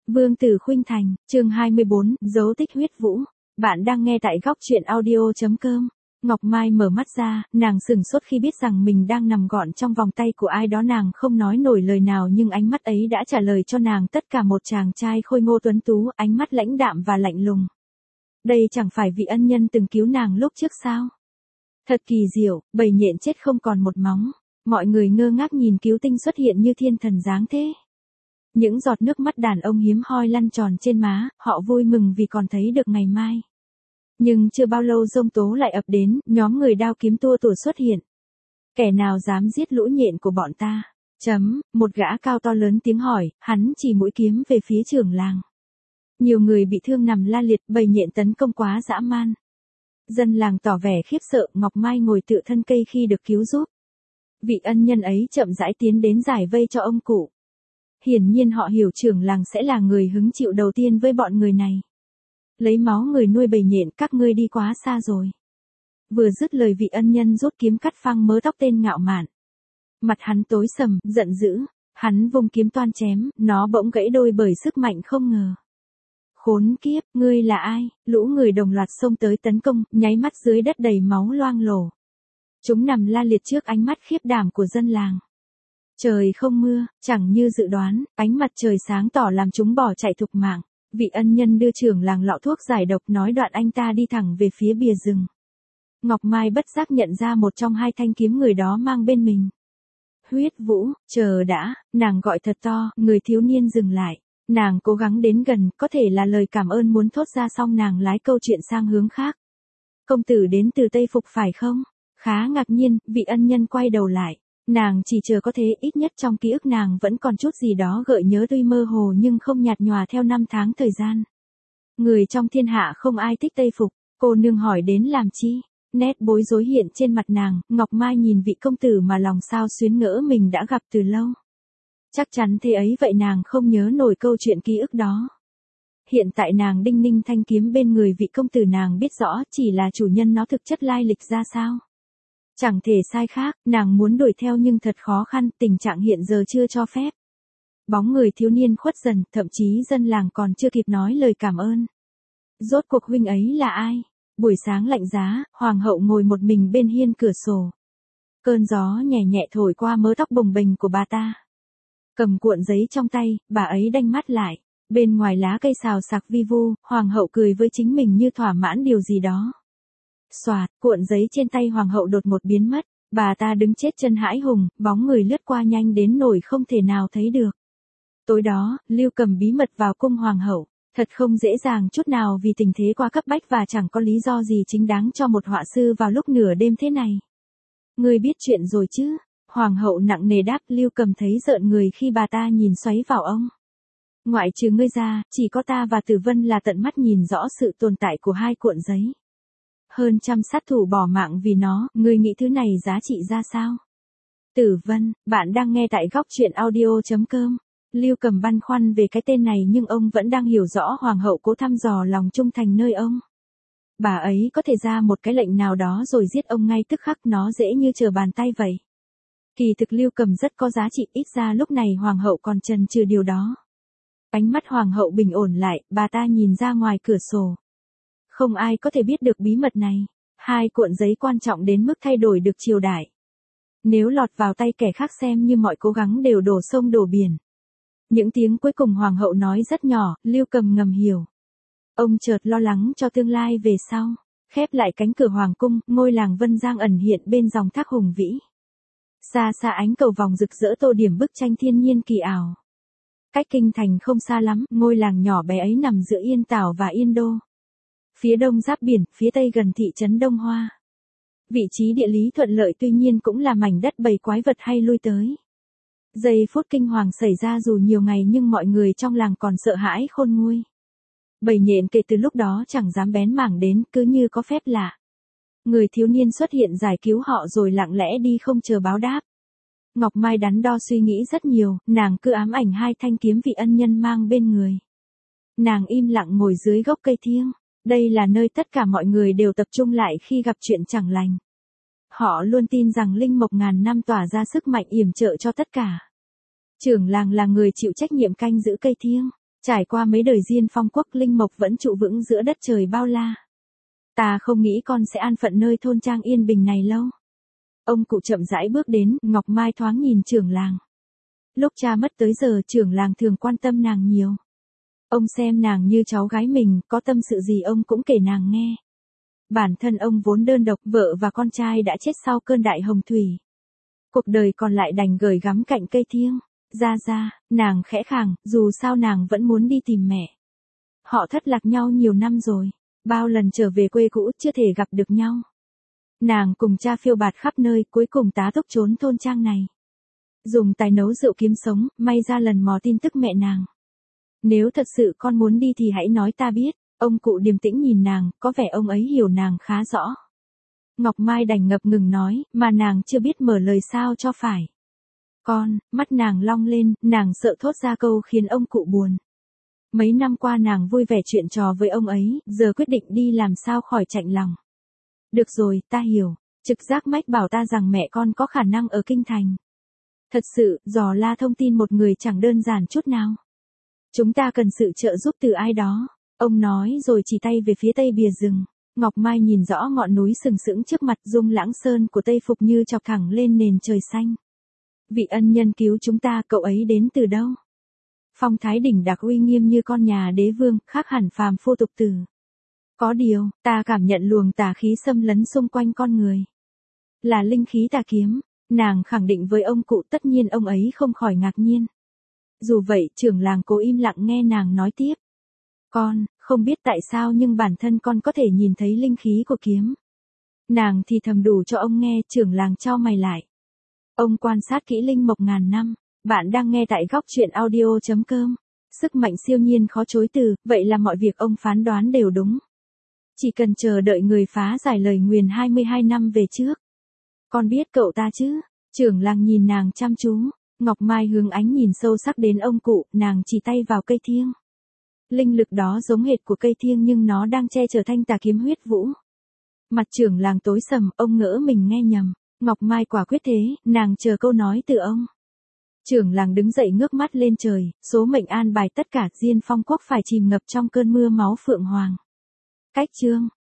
Vương Tử Khuynh Thành, chương 24, dấu tích huyết vũ. Bạn đang nghe tại góc truyện audio.com. Ngọc Mai mở mắt ra, nàng sửng sốt khi biết rằng mình đang nằm gọn trong vòng tay của ai đó. Nàng không nói nổi lời nào nhưng ánh mắt ấy đã trả lời cho nàng tất cả. Một chàng trai khôi ngô tuấn tú, ánh mắt lãnh đạm và lạnh lùng. Đây chẳng phải vị ân nhân từng cứu nàng lúc trước sao? Thật kỳ diệu, bầy nhện chết không còn một móng. Mọi người ngơ ngác nhìn cứu tinh xuất hiện như thiên thần dáng thế. Những giọt nước mắt đàn ông hiếm hoi lăn tròn trên má, họ vui mừng vì còn thấy được ngày mai. Nhưng chưa bao lâu giông tố lại ập đến, nhóm người đao kiếm tua tủa xuất hiện. Kẻ nào dám giết lũ nhện của bọn ta? Một gã cao to lớn tiếng hỏi, hắn chỉ mũi kiếm về phía trưởng làng. Nhiều người bị thương nằm la liệt, bầy nhện tấn công quá dã man. Dân làng tỏ vẻ khiếp sợ, Ngọc Mai ngồi tựa thân cây khi được cứu giúp. Vị ân nhân ấy chậm rãi tiến đến giải vây cho ông cụ. Hiển nhiên họ hiểu trưởng làng sẽ là người hứng chịu đầu tiên với bọn người này. Lấy máu người nuôi bầy nhện, các ngươi đi quá xa rồi. Vừa dứt lời vị ân nhân rút kiếm cắt phăng mớ tóc tên ngạo mạn. Mặt hắn tối sầm, giận dữ, hắn vung kiếm toan chém, nó bỗng gãy đôi bởi sức mạnh không ngờ. Khốn kiếp, ngươi là ai? Lũ người đồng loạt xông tới tấn công, nháy mắt dưới đất đầy máu loang lổ. Chúng nằm la liệt trước ánh mắt khiếp đảm của dân làng. Trời không mưa, chẳng như dự đoán, ánh mặt trời sáng tỏ làm chúng bỏ chạy thục mạng. Vị ân nhân đưa trưởng làng lọ thuốc giải độc, nói đoạn anh ta đi thẳng về phía bìa rừng. Ngọc Mai bất giác nhận ra một trong hai thanh kiếm người đó mang bên mình. Huyết vũ, chờ đã, nàng gọi thật to, người thiếu niên dừng lại. Nàng cố gắng đến gần, có thể là lời cảm ơn muốn thốt ra xong nàng lái câu chuyện sang hướng khác. Công tử đến từ Tây Phục phải không? Khá ngạc nhiên, vị ân nhân quay đầu lại. Nàng chỉ chờ có thế, ít nhất trong ký ức nàng vẫn còn chút gì đó gợi nhớ tuy mơ hồ nhưng không nhạt nhòa theo năm tháng thời gian. Người trong thiên hạ không ai thích Tây Phục, cô nương hỏi đến làm chi? Nét bối rối hiện trên mặt nàng, Ngọc Mai nhìn vị công tử mà lòng sao xuyến ngỡ mình đã gặp từ lâu. Chắc chắn thế ấy vậy nàng không nhớ nổi câu chuyện ký ức đó. Hiện tại nàng đinh ninh thanh kiếm bên người vị công tử, nàng biết rõ chỉ là chủ nhân nó thực chất lai lịch ra sao. Chẳng thể sai khác, nàng muốn đuổi theo nhưng thật khó khăn, tình trạng hiện giờ chưa cho phép. Bóng người thiếu niên khuất dần, thậm chí dân làng còn chưa kịp nói lời cảm ơn. Rốt cuộc huynh ấy là ai? Buổi sáng lạnh giá, hoàng hậu ngồi một mình bên hiên cửa sổ. Cơn gió nhẹ nhẹ thổi qua mớ tóc bồng bềnh của bà ta. Cầm cuộn giấy trong tay, bà ấy đanh mắt lại. Bên ngoài lá cây xào xạc vi vu, hoàng hậu cười với chính mình như thỏa mãn điều gì đó. Xoạt, cuộn giấy trên tay hoàng hậu đột ngột biến mất, bà ta đứng chết chân hãi hùng, bóng người lướt qua nhanh đến nỗi không thể nào thấy được. Tối đó, Lưu Cầm bí mật vào cung hoàng hậu, thật không dễ dàng chút nào vì tình thế quá cấp bách và chẳng có lý do gì chính đáng cho một họa sư vào lúc nửa đêm thế này. Ngươi biết chuyện rồi chứ? Hoàng hậu nặng nề đáp. Lưu Cầm thấy rợn người khi bà ta nhìn xoáy vào ông. Ngoại trừ ngươi ra, chỉ có ta và Tử Vân là tận mắt nhìn rõ sự tồn tại của hai cuộn giấy. Hơn trăm sát thủ bỏ mạng vì nó, ngươi nghĩ thứ này giá trị ra sao? Tử Vân, bạn đang nghe tại góc truyện audio.com. Lưu Cầm băn khoăn về cái tên này nhưng ông vẫn đang hiểu rõ hoàng hậu cố thăm dò lòng trung thành nơi ông. Bà ấy có thể ra một cái lệnh nào đó rồi giết ông ngay tức khắc, nó dễ như trở bàn tay vậy. Kỳ thực Lưu Cầm rất có giá trị, ít ra lúc này hoàng hậu còn chần chừ điều đó. Ánh mắt hoàng hậu bình ổn lại, bà ta nhìn ra ngoài cửa sổ. Không ai có thể biết được bí mật này. Hai cuộn giấy quan trọng đến mức thay đổi được triều đại. Nếu lọt vào tay kẻ khác xem như mọi cố gắng đều đổ sông đổ biển. Những tiếng cuối cùng hoàng hậu nói rất nhỏ, Lưu Cầm ngầm hiểu. Ông chợt lo lắng cho tương lai về sau. Khép lại cánh cửa hoàng cung, ngôi làng Vân Giang ẩn hiện bên dòng thác hùng vĩ. Xa xa ánh cầu vòng rực rỡ tô điểm bức tranh thiên nhiên kỳ ảo. Cách kinh thành không xa lắm, ngôi làng nhỏ bé ấy nằm giữa Yên Tảo và Yên Đô. Phía đông giáp biển, phía tây gần thị trấn Đông Hoa. Vị trí địa lý thuận lợi tuy nhiên cũng là mảnh đất bầy quái vật hay lui tới. Giây phút kinh hoàng xảy ra dù nhiều ngày nhưng mọi người trong làng còn sợ hãi khôn nguôi. Bầy nhện kể từ lúc đó chẳng dám bén mảng đến, cứ như có phép lạ. Người thiếu niên xuất hiện giải cứu họ rồi lặng lẽ đi không chờ báo đáp. Ngọc Mai đắn đo suy nghĩ rất nhiều, nàng cứ ám ảnh hai thanh kiếm vị ân nhân mang bên người. Nàng im lặng ngồi dưới gốc cây thiêng. Đây là nơi tất cả mọi người đều tập trung lại khi gặp chuyện chẳng lành. Họ luôn tin rằng linh mộc ngàn năm tỏa ra sức mạnh yểm trợ cho tất cả. Trưởng làng là người chịu trách nhiệm canh giữ cây thiêng. Trải qua mấy đời Diên Phong quốc, linh mộc vẫn trụ vững giữa đất trời bao la. Ta không nghĩ con sẽ an phận nơi thôn trang yên bình này lâu. Ông cụ chậm rãi bước đến, Ngọc Mai thoáng nhìn trưởng làng. Lúc cha mất tới giờ trưởng làng thường quan tâm nàng nhiều. Ông xem nàng như cháu gái mình, có tâm sự gì ông cũng kể nàng nghe. Bản thân ông vốn đơn độc, vợ và con trai đã chết sau cơn đại hồng thủy. Cuộc đời còn lại đành gửi gắm cạnh cây thiêng. Ra, nàng khẽ khàng, dù sao nàng vẫn muốn đi tìm mẹ. Họ thất lạc nhau nhiều năm rồi, bao lần trở về quê cũ chưa thể gặp được nhau. Nàng cùng cha phiêu bạt khắp nơi, cuối cùng tá túc trốn thôn trang này. Dùng tài nấu rượu kiếm sống, may ra lần mò tin tức mẹ nàng. Nếu thật sự con muốn đi thì hãy nói ta biết. Ông cụ điềm tĩnh nhìn nàng, có vẻ ông ấy hiểu nàng khá rõ. Ngọc Mai đành ngập ngừng nói, mà nàng chưa biết mở lời sao cho phải. Con, mắt nàng long lên, nàng sợ thốt ra câu khiến ông cụ buồn. Mấy năm qua nàng vui vẻ chuyện trò với ông ấy, giờ quyết định đi làm sao khỏi chạnh lòng. Được rồi, ta hiểu, trực giác mách bảo ta rằng mẹ con có khả năng ở kinh thành. Thật sự, dò la thông tin một người chẳng đơn giản chút nào. Chúng ta cần sự trợ giúp từ ai đó. Ông nói rồi chỉ tay về phía tây bìa rừng. Ngọc Mai nhìn rõ ngọn núi sừng sững trước mặt, Dung Lãng Sơn của Tây Phục như chọc thẳng lên nền trời xanh. Vị ân nhân cứu chúng ta, cậu ấy đến từ đâu? Phong thái đỉnh đặc uy nghiêm như con nhà đế vương, khác hẳn phàm phu tục tử. Có điều, ta cảm nhận luồng tà khí xâm lấn xung quanh con người. Là linh khí tà kiếm, nàng khẳng định với ông cụ, tất nhiên ông ấy không khỏi ngạc nhiên. Dù vậy, trưởng làng cố im lặng nghe nàng nói tiếp. Con, không biết tại sao nhưng bản thân con có thể nhìn thấy linh khí của kiếm. Nàng thì thầm đủ cho ông nghe, trưởng làng chau mày lại. Ông quan sát kỹ linh mộc ngàn năm. Bạn đang nghe tại góc truyện audio.com. Sức mạnh siêu nhiên khó chối từ, vậy là mọi việc ông phán đoán đều đúng. Chỉ cần chờ đợi người phá giải lời nguyền 22 năm về trước. Con biết cậu ta chứ? Trưởng làng nhìn nàng chăm chú. Ngọc Mai hướng ánh nhìn sâu sắc đến ông cụ, nàng chỉ tay vào cây thiêng. Linh lực đó giống hệt của cây thiêng nhưng nó đang che chở thanh tà kiếm huyết vũ. Mặt trưởng làng tối sầm, ông ngỡ mình nghe nhầm. Ngọc Mai quả quyết thế, nàng chờ câu nói từ ông. Trưởng làng đứng dậy ngước mắt lên trời, số mệnh an bài tất cả Diên Phong quốc phải chìm ngập trong cơn mưa máu phượng hoàng. Cách chương